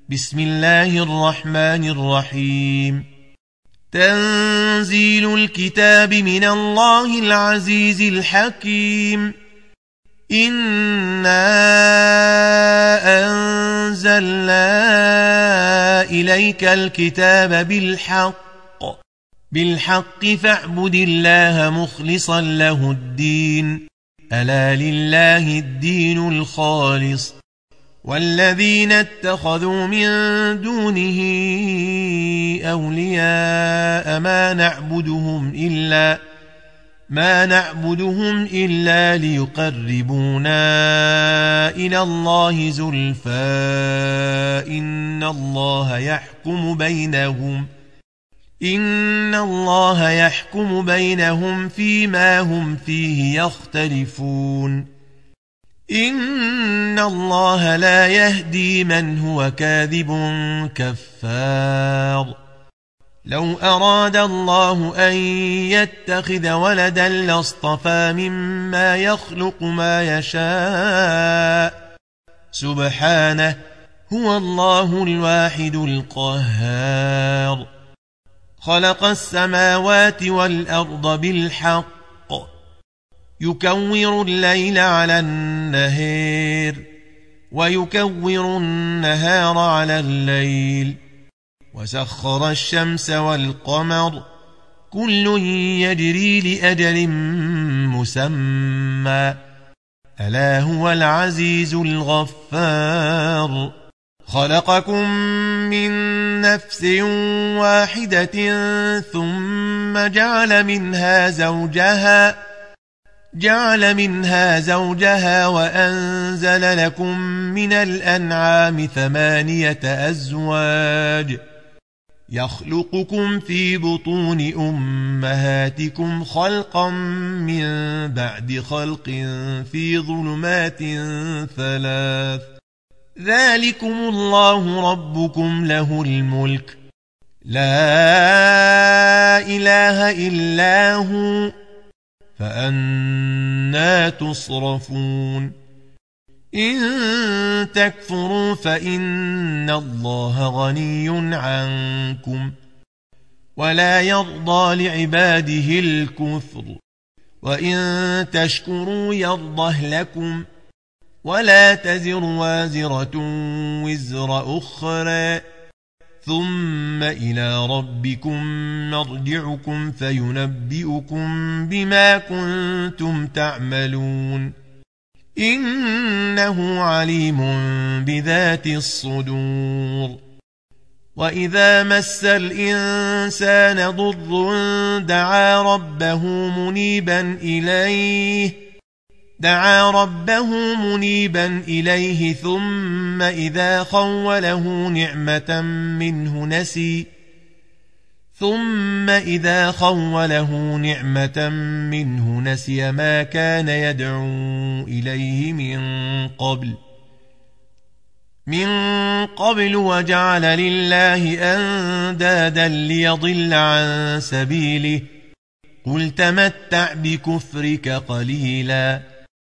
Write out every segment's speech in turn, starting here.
بسم الله الرحمن الرحيم. تنزيل الكتاب من الله العزيز الحكيم. إنا أنزلنا إليك الكتاب بالحق فاعبد الله مخلصا له الدين، ألا لله الدين الخالص. والذين اتخذوا من دونه أولياء ما نعبدهم إلا ليقربونا إلى الله زلفى إن الله يحكم بينهم فيما هم فيه يختلفون. إن الله لا يهدي من هو كاذب كفار. لو أراد الله أن يتخذ ولدا لاصطفى مما يخلق ما يشاء، سبحانه، هو الله الواحد القهار. خلق السماوات والأرض بالحق، يكور الليل على النهار ويكور النهار على الليل، وسخر الشمس والقمر، كل يجري لأجل مسمى، ألا هو العزيز الغفار. خلقكم من نفس واحدة ثم جعل منها زوجها وأنزل لكم من الأنعام 8 أزواج، يخلقكم في بطون أمهاتكم خلقا من بعد خلق في ظلمات 3، ذلكم الله ربكم له الملك، لا إله إلا هو، فأنى تصرفون. إن تكفروا فإن الله غني عنكم ولا يرضى لعباده الكفر، وإن تشكروا يرضه لكم، ولا تزر وازرة وزر أخرى، ثم إلى ربكم مرجعكم فينبئكم بما كنتم تعملون، إنه عليم بذات الصدور. وإذا مس الإنسان ضر دعا ربه منيبا إليه ثم إذا خوله نعمة منه نسي ما كان يدعو إليه من قبل وجعل لله أندادا ليضل عن سبيله، قل تمتع بكفرك قليلا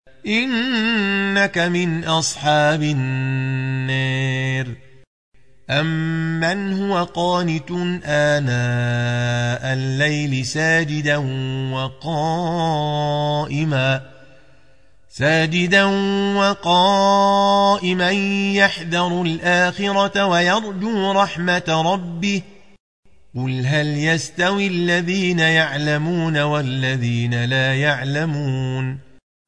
إنك من أصحاب النار. أمن هو قانت آناء الليل ساجدا وقائما يحذر الآخرة ويرجو رحمة ربه، قل هل يستوي الذين يعلمون والذين لا يعلمون،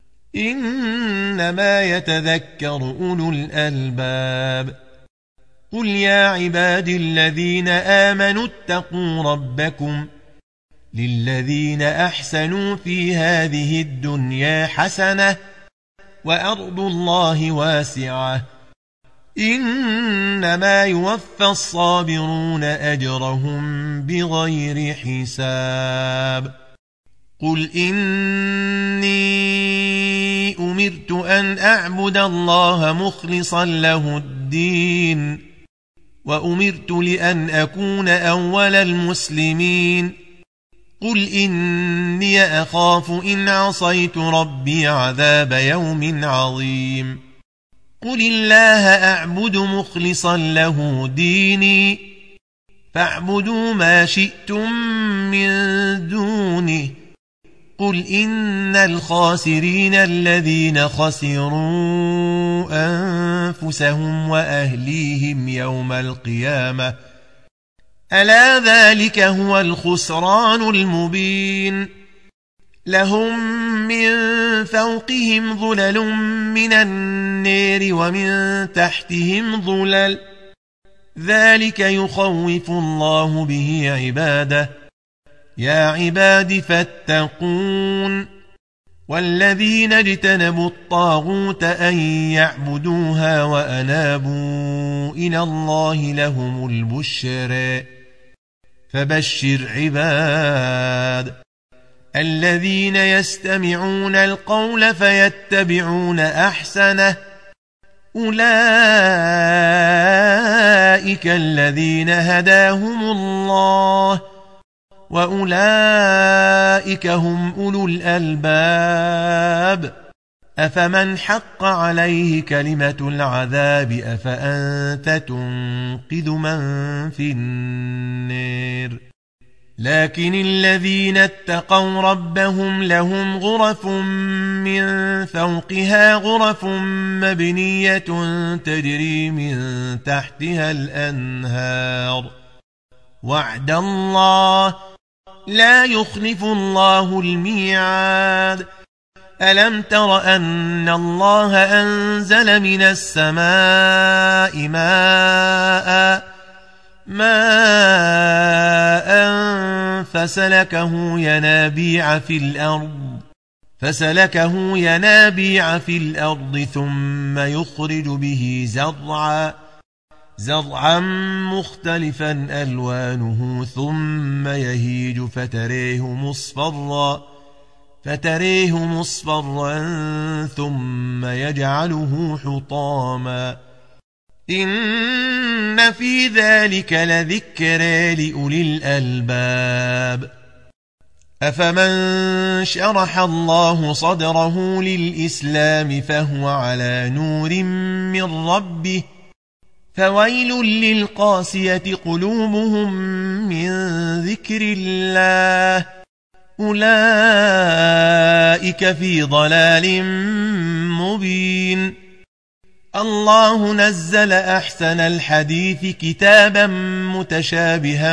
إنما يتذكر أولو الألباب. قل يا عبادي الذين آمنوا اتقوا ربكم، للذين أحسنوا في هذه الدنيا حسنة وأرض الله واسعة، إنما يوفى الصابرون أجرهم بغير حساب. قل إني أمرت أن أعبد الله مخلصا له الدين، وأمرت لأن أكون أول المسلمين. قل إني أخاف إن عصيت ربي عذاب يوم عظيم. قل الله أعبد مخلصا له ديني فاعبدوا ما شئتم من دونه قل إن الخاسرين الذين خسروا أنفسهم وأهليهم يوم القيامة ألا ذلك هو الخسران المبين لهم من فوقهم ظلل من النار ومن تحتهم ظلل ذلك يخوف الله به عباده يا عباد فاتقون والذين اجتنبوا الطاغوت أن يعبدوها وأنابوا إلى الله لهم البشرى فبشر عباد الذين يستمعون القول فيتبعون أحسنه أولئك الذين هداهم الله وأولئك هم أولو الألباب أفمن حق عليه كلمة العذاب أفأنت تنقذ من في النار لكن الذين اتقوا ربهم لهم غرف من فوقها غرف مبنية تجري من تحتها الأنهار وعد الله لا يخلف الله الميعاد ألم تر أن الله أنزل من السماء ماء فسلكه ينابيع في الأرض ثم يخرج به زرعا مختلفا ألوانه ثم يهيج فتريه مصفرا ثم يجعله حطاما إن في ذلك لذكرى لأولي الألباب أفمن شرح الله صدره للإسلام فهو على نور من ربه فويل للقاسية قلوبهم من ذكر الله أولئك في ضلال مبين الله نزل أحسن الحديث كتابا متشابها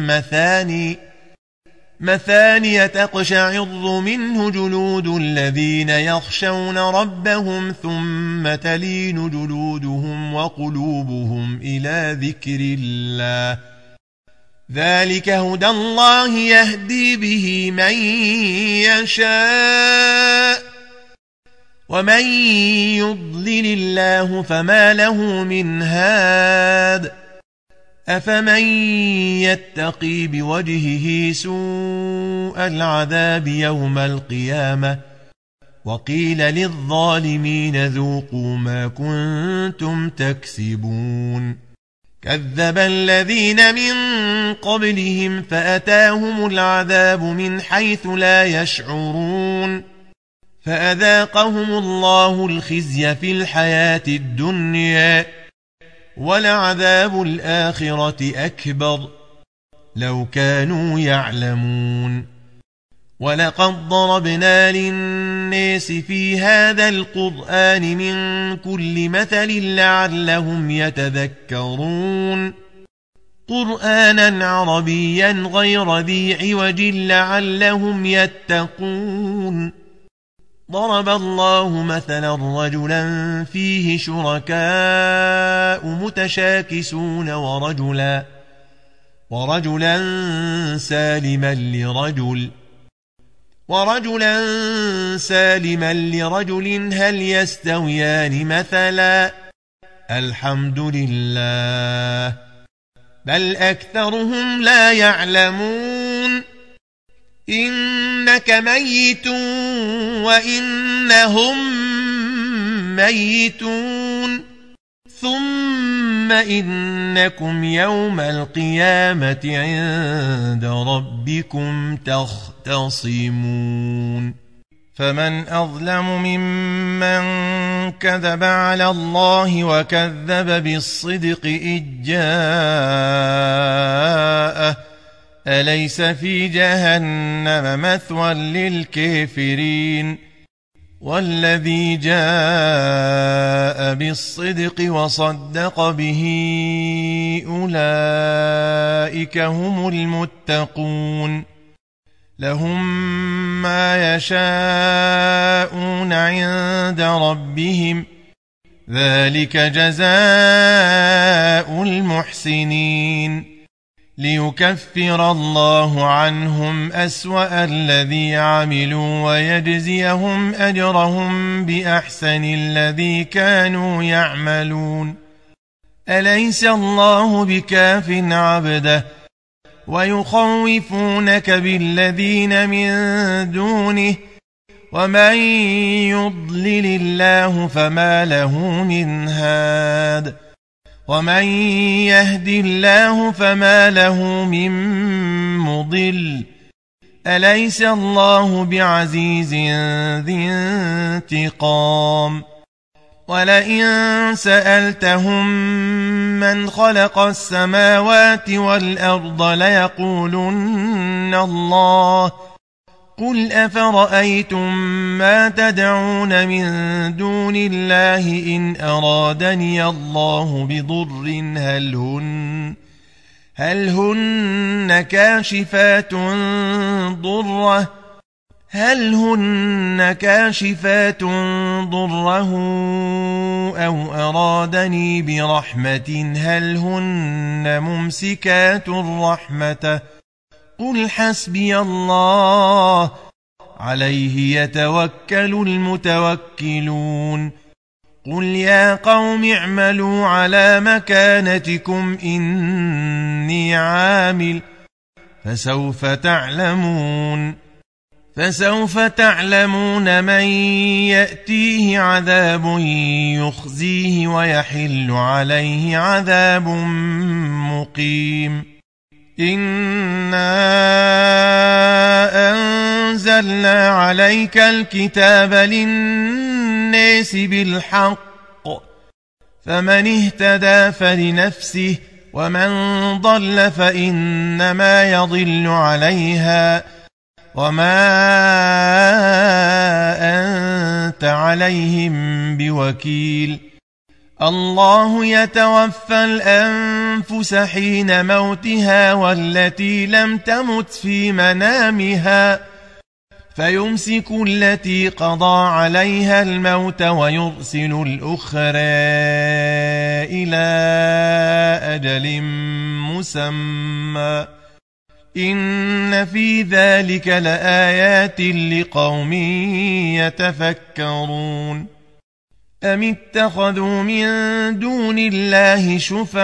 مثانية تقشعر منه جلود الذين يخشون ربهم ثم تلين جلودهم وقلوبهم إلى ذكر الله ذلك هدى الله يهدي به من يشاء ومن يضلل الله فما له من هاد أفمن يتقي بوجهه سوء العذاب يوم القيامة وقيل للظالمين ذوقوا ما كنتم تكسبون كذب الذين من قبلهم فأتاهم العذاب من حيث لا يشعرون فأذاقهم الله الخزي في الحياة الدنيا ولعذاب الآخرة أكبر لو كانوا يعلمون ولقد ضربنا للناس في هذا القرآن من كل مثل لعلهم يتذكرون قرآنا عربيا غير ذي عوج لعلهم يتقون ضرب الله مثلا رجلا فيه شركاء متشاكسون ورجلا سالما لرجل هل يستويان مثلا الحمد لله بل أكثرهم لا يعلمون إنك ميت وإنهم ميتون ثم إنكم يوم القيامة عند ربكم تختصمون فمن أظلم ممن كذب على الله وكذب بالصدق إذ جاءه أليس في جهنم مثوى للكافرين والذي جاء بالصدق وصدق به أولئك هم المتقون لهم ما يشاءون عند ربهم ذلك جزاء المحسنين ليكفر الله عنهم أسوأ الذي عملوا ويجزيهم أجرهم بأحسن الذي كانوا يعملون أليس الله بكاف عبده ويخوفونك بالذين من دونه ومن يضلل الله فما له من هاد ومن يهد الله فما له من مضل أليس الله بعزيز ذي انتقام ولئن سألتهم من خلق السماوات والأرض ليقولن الله قل أفرأيتم ما تدعون من دون الله إن أرادني الله بضر هل هن كاشفات ضره أو أرادني برحمة هل هن ممسكات رحمته قل حسبي الله عليه يتوكل المتوكلون قل يا قوم اعملوا على مكانتكم إني عامل فسوف تعلمون من يأتيه عذاب يخزيه ويحل عليه عذاب مقيم إنا أنزلنا عليك الكتاب للناس بالحق فمن اهتدى فلنفسه ومن ضل فإنما يضل عليها وما أنت عليهم بوكيل الله يتوفى الأنفس حين موتها والتي لم تمت في منامها فيمسك التي قضى عليها الموت ويرسل الأخرى إلى أجل مسمى إن في ذلك لآيات لقوم يتفكرون أم اتخذوا من دون الله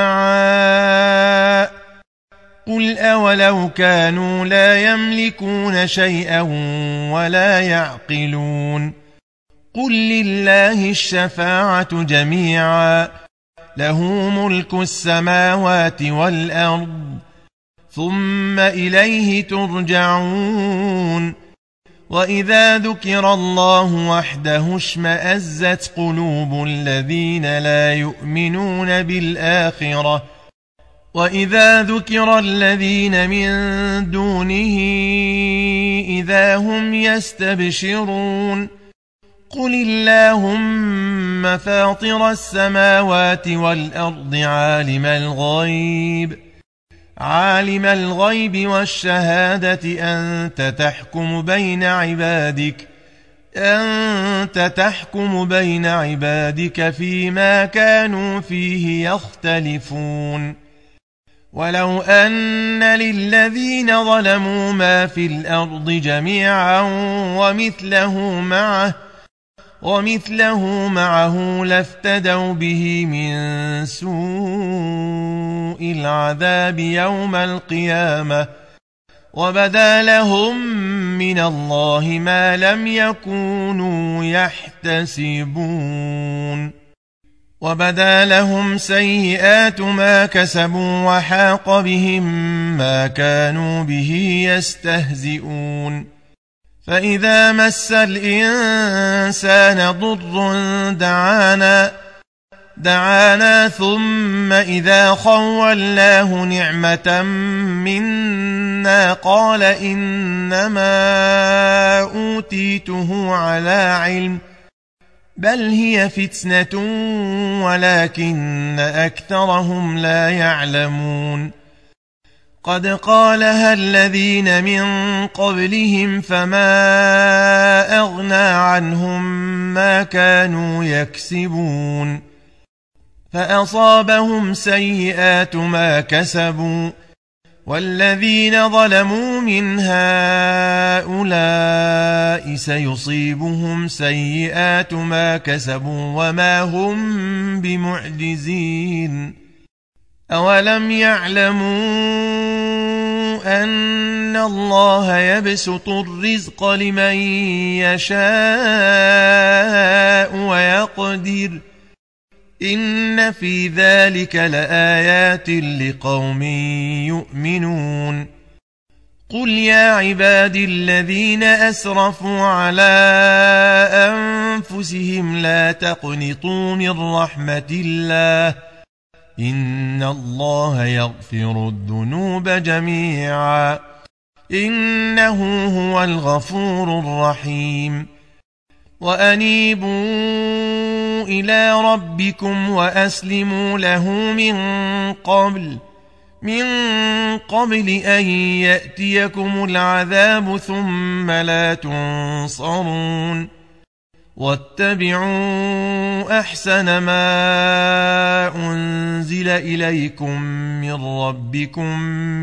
شفعاء قل أولو كانوا لا يملكون شيئا ولا يعقلون قل لله الشفاعة جميعا له ملك السماوات والأرض ثم إليه ترجعون وإذا ذكر الله وحده اشمأزت قلوب الذين لا يؤمنون بالآخرة وإذا ذكر الذين من دونه إذا هم يستبشرون قل اللهم فاطر السماوات والأرض عالم الغيب والشهادة أنت تحكم بين عبادك فيما كانوا فيه يختلفون ولو أن للذين ظلموا ما في الأرض جميعا ومثله معه لافتدوا به من سوء العذاب يوم القيامة وبدا لهم من الله ما لم يكونوا يحتسبون وبدا لهم سيئات ما كسبوا وحاق بهم ما كانوا به يستهزئون فإذا مس الإنسان ضر دعانا ثم إذا خولناه نعمة منا قال إنما أوتيته على علم بل هي فتنة ولكن أكثرهم لا يعلمون قد قالها الذين من قبلهم فما أغنى عنهم ما كانوا يكسبون فأصابهم سيئات ما كسبوا والذين ظلموا من هؤلاء سيصيبهم سيئات ما كسبوا وما هم بمعجزين أولم يعلموا أن الله يبسط الرزق لمن يشاء ويقدر إن في ذلك لآيات لقوم يؤمنون قل يا عبادي الذين أسرفوا على أنفسهم لا تقنطوا من رحمة الله إن الله يغفر الذنوب جميعا إنه هو الغفور الرحيم وأنيبوا إلى ربكم وأسلموا له من قبل أن يأتيكم العذاب ثم لا تنصرون واتبعوا أحسن ما أنزل إليكم من ربكم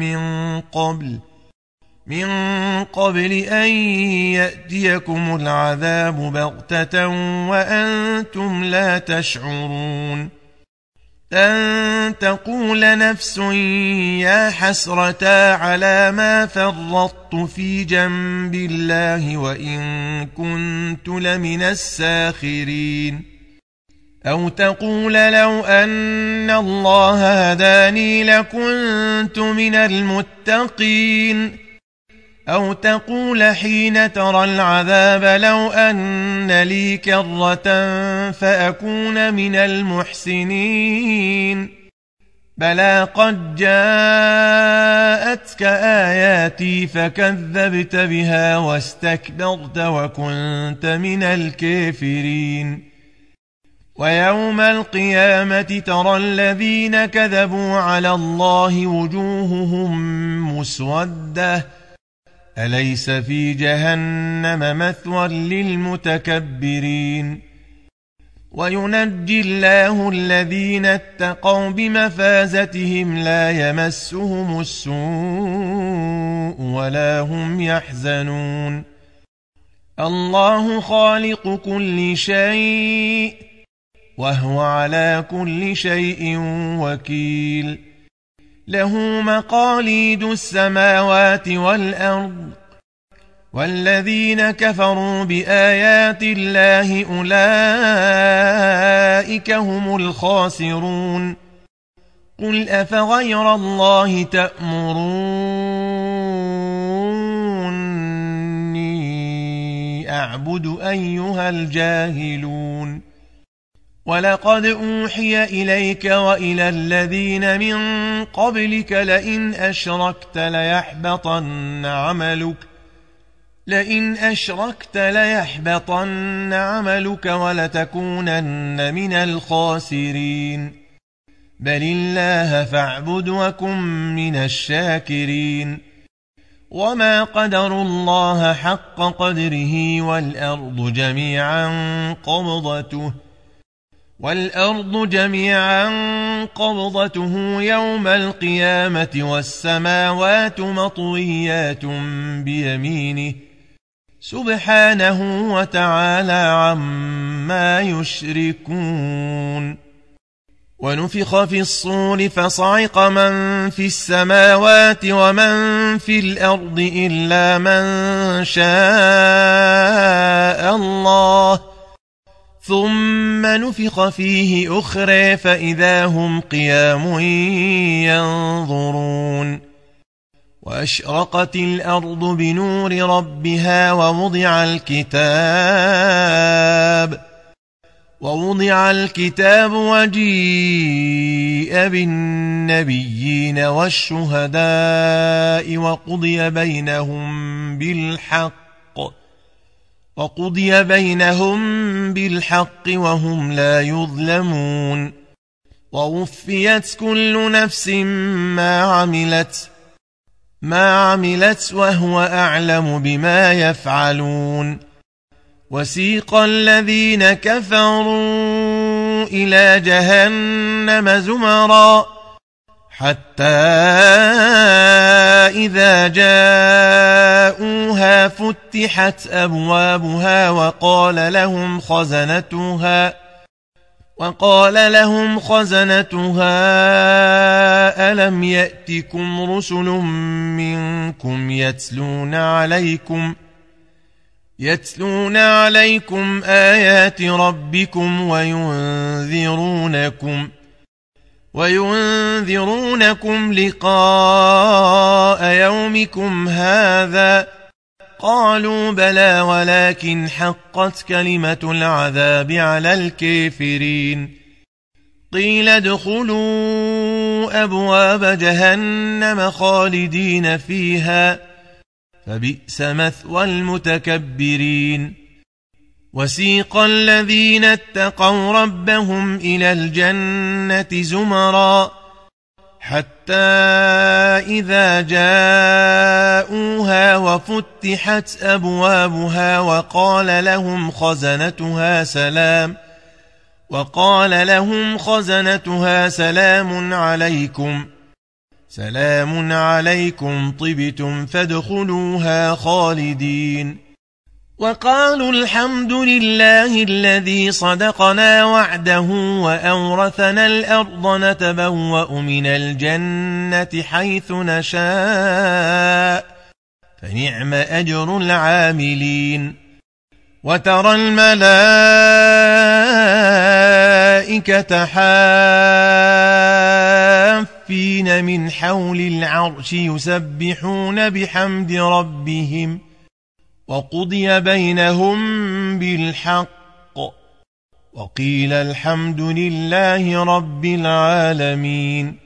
من قبل أن يأتيكم العذاب بغتة وأنتم لا تشعرون أن تقول نفس يا حسرتا على ما فرطت في جنب الله وإن كنت لمن الساخرين أو تقول لو أن الله هداني لكنت من المتقين أو تقول حين ترى العذاب لو أن لي كرة فأكون من المحسنين بلى قد جاءتك آياتي فكذبت بها واستكبرت وكنت من الكافرين ويوم القيامة ترى الذين كذبوا على الله وجوههم مسودة أليس في جهنم مثوى للمتكبرين وينجي الله الذين اتقوا بمفازتهم لا يمسهم السوء ولا هم يحزنون الله خالق كل شيء وهو على كل شيء وكيل له مقاليد السماوات والأرض والذين كفروا بآيات الله أولئك هم الخاسرون قل أفغير الله تأمروني أعبد أيها الجاهلون ولقد أوحي إليك وإلى الذين من قبلك لئن أشركت ليحبطن عملك ولتكونن من الخاسرين بل الله فاعبد وكن من الشاكرين وما قدروا الله حق قدره والأرض جميعا قبضته يوم القيامة والسماوات مطويات بيمينه سبحانه وتعالى عما يشركون ونفخ في الصور فصعق من في السماوات ومن في الأرض إلا من شاء الله ثم نفخ فيه أخرى فإذا هم قيام ينظرون وأشرقت الأرض بنور ربها ووضع الكتاب وجيء بالنبيين والشهداء وقضي بينهم بالحق وهم لا يظلمون ووفيت كل نفس ما عملت وهو أعلم بما يفعلون وسيق الذين كفروا إلى جهنم زمرا حتى إذا جاءوها فتحت أبوابها وقال لهم خزنتها ألم يأتكم رسل منكم يتلون عليكم آيات ربكم وينذرونكم لقاء يومكم هذا قالوا بلى ولكن حقت كلمة العذاب على الكافرين قيل ادخلوا أبواب جهنم خالدين فيها فبئس مثوى المتكبرين وسيق الذين اتقوا ربهم إلى الجنة زمرا حتى إذا جاءوها وفتحت أبوابها وقال لهم خزنتها سلام عليكم طبتم فادخلوها خالدين وقالوا الحمد لله الذي صدقنا وعده وأورثنا الأرض نتبوأ من الجنة حيث نشاء فنعم أجر العاملين وترى الملائكة حافين من حول العرش يسبحون بحمد ربهم وقضي بينهم بالحق وقيل الحمد لله رب العالمين